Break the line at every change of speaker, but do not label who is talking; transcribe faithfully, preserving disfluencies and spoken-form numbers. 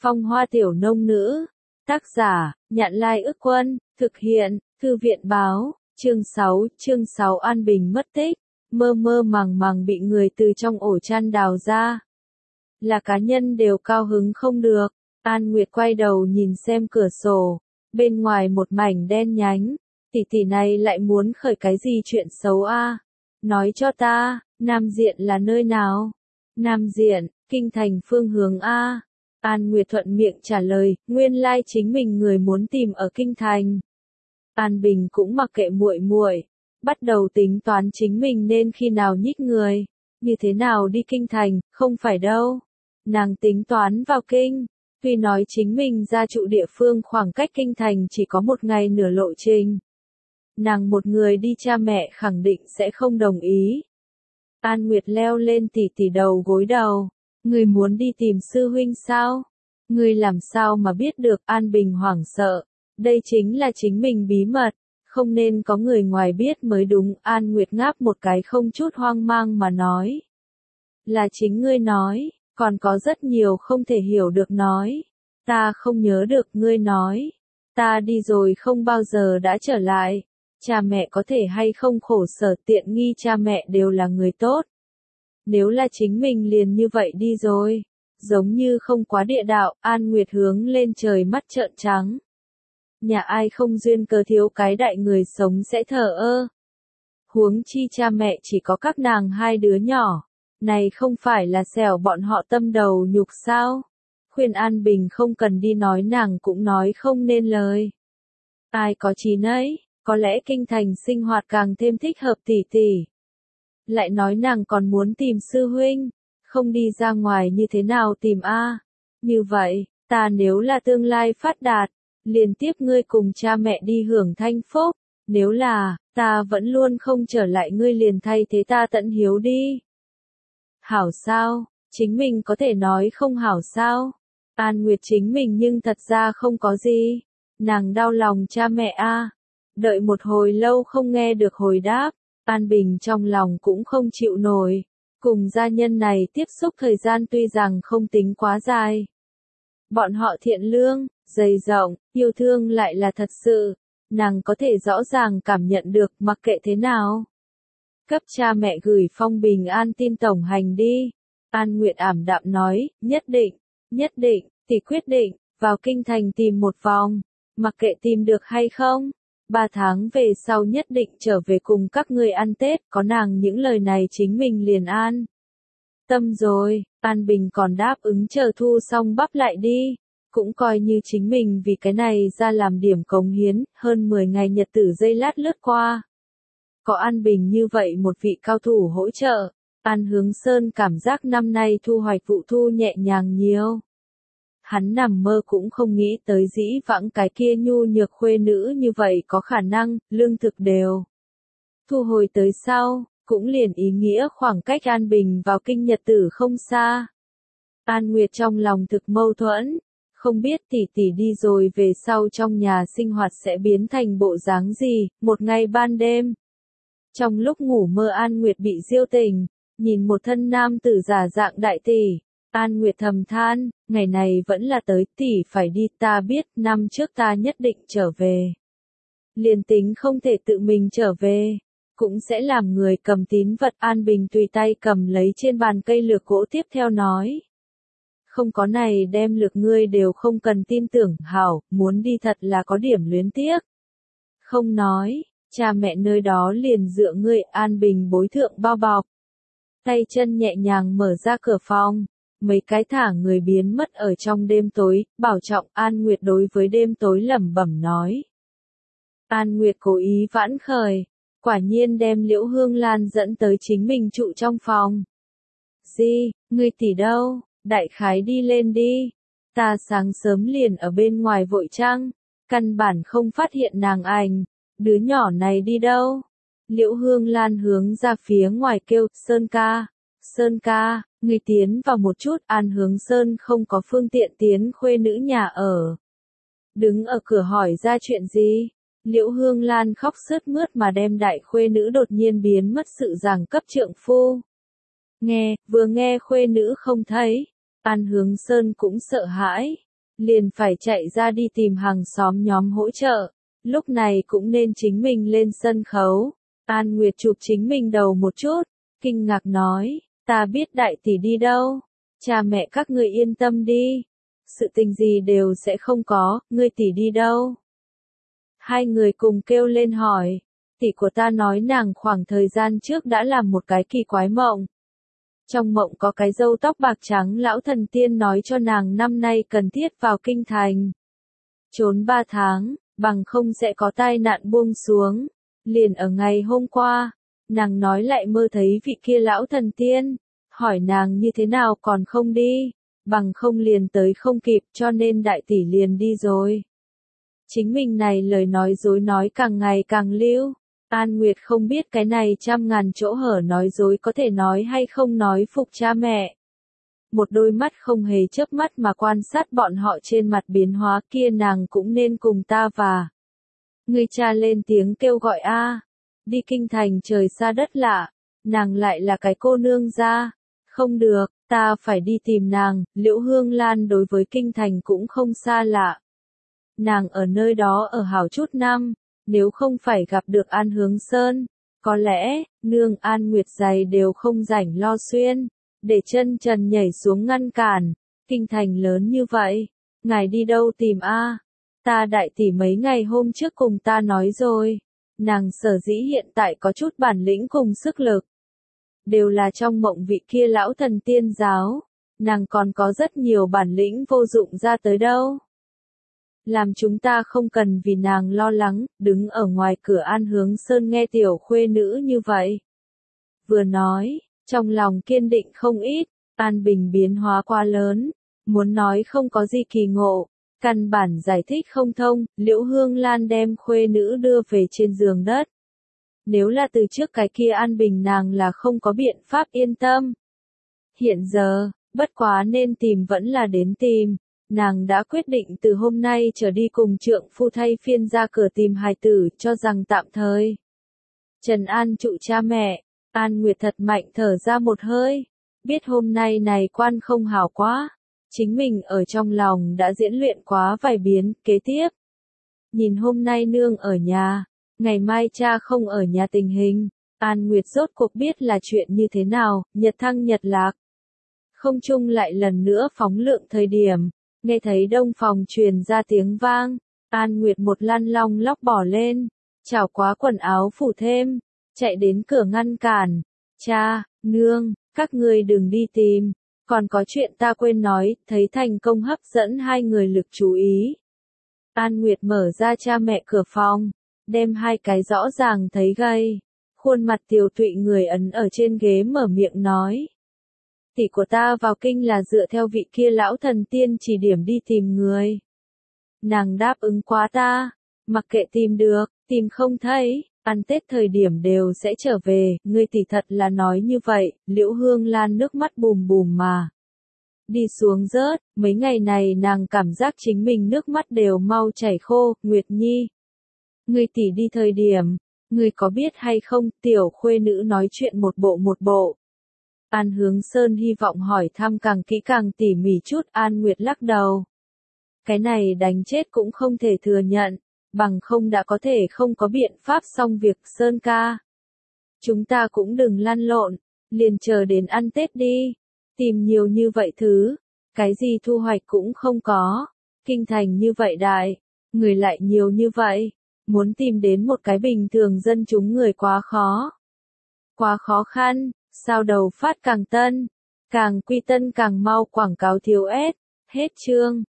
Phong hoa tiểu nông nữ. Tác giả, Nhạn Lai Ức Quân, thực hiện, Thư viện báo, chương sáu, chương sáu An Bình mất tích, mơ mơ màng màng bị người từ trong ổ chăn đào ra. Là cá nhân đều cao hứng không được, An Nguyệt quay đầu nhìn xem cửa sổ, bên ngoài một mảnh đen nhánh, tỷ tỷ này lại muốn khởi cái gì chuyện xấu a? Nói cho ta, Nam Diện là nơi nào? Nam Diện, kinh thành phương hướng a. An Nguyệt thuận miệng trả lời, nguyên lai chính mình người muốn tìm ở kinh thành. An Bình cũng mặc kệ muội muội, bắt đầu tính toán chính mình nên khi nào nhích người, như thế nào đi kinh thành, không phải đâu. Nàng tính toán vào kinh, tuy nói chính mình ra trụ địa phương khoảng cách kinh thành chỉ có một ngày nửa lộ trình. Nàng một người đi cha mẹ khẳng định sẽ không đồng ý. An Nguyệt leo lên tỉ tỉ đầu gối đầu. Người muốn đi tìm sư huynh sao? Người làm sao mà biết được? An Bình hoảng sợ. Đây chính là chính mình bí mật, không nên có người ngoài biết mới đúng. An Nguyệt ngáp một cái không chút hoang mang mà nói. Là chính ngươi nói, còn có rất nhiều không thể hiểu được nói. Ta không nhớ được ngươi nói. Ta đi rồi không bao giờ đã trở lại. Cha mẹ có thể hay không khổ sở, tiện nghi cha mẹ đều là người tốt. Nếu là chính mình liền như vậy đi rồi, giống như không quá địa đạo. An Nguyệt hướng lên trời mắt trợn trắng. Nhà ai không duyên cớ thiếu cái đại người sống sẽ thờ ơ. Huống chi cha mẹ chỉ có các nàng hai đứa nhỏ, này không phải là xẻo bọn họ tâm đầu nhục sao? Khuyên An Bình không cần đi nói nàng cũng nói không nên lời. Ai có trí nấy, có lẽ kinh thành sinh hoạt càng thêm thích hợp tỷ tỷ. Lại nói nàng còn muốn tìm sư huynh, không đi ra ngoài như thế nào tìm a? Như vậy, ta nếu là tương lai phát đạt, liền tiếp ngươi cùng cha mẹ đi hưởng thanh phúc, nếu là, ta vẫn luôn không trở lại ngươi liền thay thế ta tận hiếu đi. Hảo sao, chính mình có thể nói không hảo sao? An Nguyệt chính mình nhưng thật ra không có gì, nàng đau lòng cha mẹ a. Đợi một hồi lâu không nghe được hồi đáp. An Bình trong lòng cũng không chịu nổi, cùng gia nhân này tiếp xúc thời gian tuy rằng không tính quá dài. Bọn họ thiện lương, dày rộng, yêu thương lại là thật sự, nàng có thể rõ ràng cảm nhận được mặc kệ thế nào. Cấp cha mẹ gửi phong bình an tin tổng hành đi. An Nguyệt ảm đạm nói, nhất định, nhất định, thì quyết định, vào kinh thành tìm một vòng, mặc kệ tìm được hay không. Ba tháng về sau nhất định trở về cùng các ngươi ăn Tết, có nàng những lời này chính mình liền an tâm rồi. An Bình còn đáp ứng chờ thu xong bắp lại đi, cũng coi như chính mình vì cái này ra làm điểm cống hiến. Hơn mười ngày nhật tử giây lát lướt qua. Có An Bình như vậy một vị cao thủ hỗ trợ, An Hướng Sơn cảm giác năm nay thu hoạch vụ thu nhẹ nhàng nhiều. Hắn nằm mơ cũng không nghĩ tới dĩ vãng cái kia nhu nhược khuê nữ như vậy có khả năng, lương thực đều thu hồi tới sau, cũng liền ý nghĩa khoảng cách An Bình vào kinh nhật tử không xa. An Nguyệt trong lòng thực mâu thuẫn, không biết tỷ tỷ đi rồi về sau trong nhà sinh hoạt sẽ biến thành bộ dáng gì. Một ngày ban đêm, trong lúc ngủ mơ An Nguyệt bị diêu tỉnh, nhìn một thân nam tử giả dạng đại tỷ. An Nguyệt thầm than, ngày này vẫn là tới, tỷ phải đi, ta biết, năm trước ta nhất định trở về. Liền tính không thể tự mình trở về, cũng sẽ làm người cầm tín vật. An Bình tùy tay cầm lấy trên bàn cây lược gỗ tiếp theo nói. Không có này đem lược ngươi đều không cần tin tưởng, hảo, muốn đi thật là có điểm luyến tiếc. Không nói, cha mẹ nơi đó liền dựa ngươi. An Bình bối thượng bao bọc. Tay chân nhẹ nhàng mở ra cửa phòng. Mấy cái thả người biến mất ở trong đêm tối, bảo trọng. An Nguyệt đối với đêm tối lẩm bẩm nói. An Nguyệt cố ý vãn khởi, quả nhiên đem Liễu Hương Lan dẫn tới chính mình trụ trong phòng. Di, ngươi tỷ đâu? Đại khái đi lên đi. Ta sáng sớm liền ở bên ngoài vội trăng, căn bản không phát hiện nàng ảnh. Đứa nhỏ này đi đâu? Liễu Hương Lan hướng ra phía ngoài kêu, Sơn ca, Sơn ca. Người tiến vào một chút. An Hướng Sơn không có phương tiện tiến khuê nữ nhà ở. Đứng ở cửa hỏi ra chuyện gì. Liễu Hương Lan khóc sướt mướt mà đem đại khuê nữ đột nhiên biến mất sự giảng cấp trượng phu. Nghe, vừa nghe khuê nữ không thấy. An Hướng Sơn cũng sợ hãi. liền phải chạy ra đi tìm hàng xóm nhóm hỗ trợ, lúc này cũng nên chính mình lên sân khấu. An Nguyệt chụp chính mình đầu một chút, kinh ngạc nói, ta biết đại tỷ đi đâu, cha mẹ các người yên tâm đi, sự tình gì đều sẽ không có, ngươi tỷ đi đâu? Hai người cùng kêu lên hỏi, tỷ của ta nói nàng khoảng thời gian trước đã làm một cái kỳ quái mộng. Trong mộng có cái râu tóc bạc trắng lão thần tiên nói cho nàng năm nay cần thiết vào kinh thành. Trốn ba tháng, bằng không sẽ có tai nạn buông xuống. Liền ở ngày hôm qua, nàng nói lại mơ thấy vị kia lão thần tiên, hỏi nàng như thế nào còn không đi, bằng không liền tới không kịp cho nên đại tỷ liền đi rồi. Chính mình này lời nói dối nói càng ngày càng lưu. An Nguyệt không biết cái này trăm ngàn chỗ hở nói dối có thể nói hay không nói phục cha mẹ. Một đôi mắt không hề chớp mắt mà quan sát bọn họ trên mặt biến hóa kia nàng cũng nên cùng ta và. Người cha lên tiếng kêu gọi a, đi kinh thành trời xa đất lạ, nàng lại là cái cô nương gia, không được, ta phải đi tìm nàng. Liễu Hương Lan đối với kinh thành cũng không xa lạ. Nàng ở nơi đó ở hảo chút năm. Nếu không phải gặp được An Hướng Sơn, có lẽ, nương An Nguyệt giày đều không rảnh lo xuyên, để chân trần nhảy xuống ngăn cản, kinh thành lớn như vậy, ngài đi đâu tìm a? Ta đại tỷ mấy ngày hôm trước cùng ta nói rồi, nàng sở dĩ hiện tại có chút bản lĩnh cùng sức lực, đều là trong mộng vị kia lão thần tiên giáo, nàng còn có rất nhiều bản lĩnh vô dụng ra tới đâu. Làm chúng ta không cần vì nàng lo lắng, đứng ở ngoài cửa An Hướng Sơn nghe tiểu khuê nữ như vậy. Vừa nói, trong lòng kiên định không ít, An Bình biến hóa quá lớn, muốn nói không có gì kỳ ngộ, căn bản giải thích không thông, Liễu Hương Lan đem khuê nữ đưa về trên giường đất. Nếu là từ trước cái kia An Bình nàng là không có biện pháp yên tâm. Hiện giờ, bất quá nên tìm vẫn là đến tìm. Nàng đã quyết định từ hôm nay trở đi cùng trượng phu thay phiên ra cửa tìm hài tử, cho rằng tạm thời. Trần An trụ cha mẹ, An Nguyệt thật mạnh thở ra một hơi, biết hôm nay này quan không hảo quá, chính mình ở trong lòng đã diễn luyện quá vài biến, kế tiếp. Nhìn hôm nay nương ở nhà, ngày mai cha không ở nhà tình hình, An Nguyệt rốt cuộc biết là chuyện như thế nào, nhật thăng nhật lạc. Không chung lại lần nữa phóng lượng thời điểm. Nghe thấy đông phòng truyền ra tiếng vang, An Nguyệt một lăn long lóc bỏ lên, chảo quá quần áo phủ thêm, chạy đến cửa ngăn cản. Cha, nương, các người đừng đi tìm, còn có chuyện ta quên nói, thấy thành công hấp dẫn hai người lực chú ý. An Nguyệt mở ra cha mẹ cửa phòng, đem hai cái rõ ràng thấy gầy, khuôn mặt tiều tụy người ấn ở trên ghế mở miệng nói. Tỷ của ta vào kinh là dựa theo vị kia lão thần tiên chỉ điểm đi tìm người. Nàng đáp ứng quá ta, mặc kệ tìm được, tìm không thấy, ăn Tết thời điểm đều sẽ trở về, ngươi tỷ thật là nói như vậy, Liễu Hương Lan nước mắt bùm bùm mà. Đi xuống rớt, mấy ngày này nàng cảm giác chính mình nước mắt đều mau chảy khô, Nguyệt Nhi. Ngươi tỷ đi thời điểm, ngươi có biết hay không, tiểu khuê nữ nói chuyện một bộ một bộ. An Hướng Sơn hy vọng hỏi thăm càng kỹ càng tỉ mỉ chút, An Nguyệt lắc đầu. Cái này đánh chết cũng không thể thừa nhận, bằng không đã có thể không có biện pháp xong việc Sơn ca. Chúng ta cũng đừng lăn lộn, liền chờ đến ăn Tết đi, tìm nhiều như vậy thứ, cái gì thu hoạch cũng không có, kinh thành như vậy đại, người lại nhiều như vậy, muốn tìm đến một cái bình thường dân chúng người quá khó. Quá khó khăn. Sao đầu phát càng tân, càng quy tân càng mau quảng cáo thiếu ép, hết chương.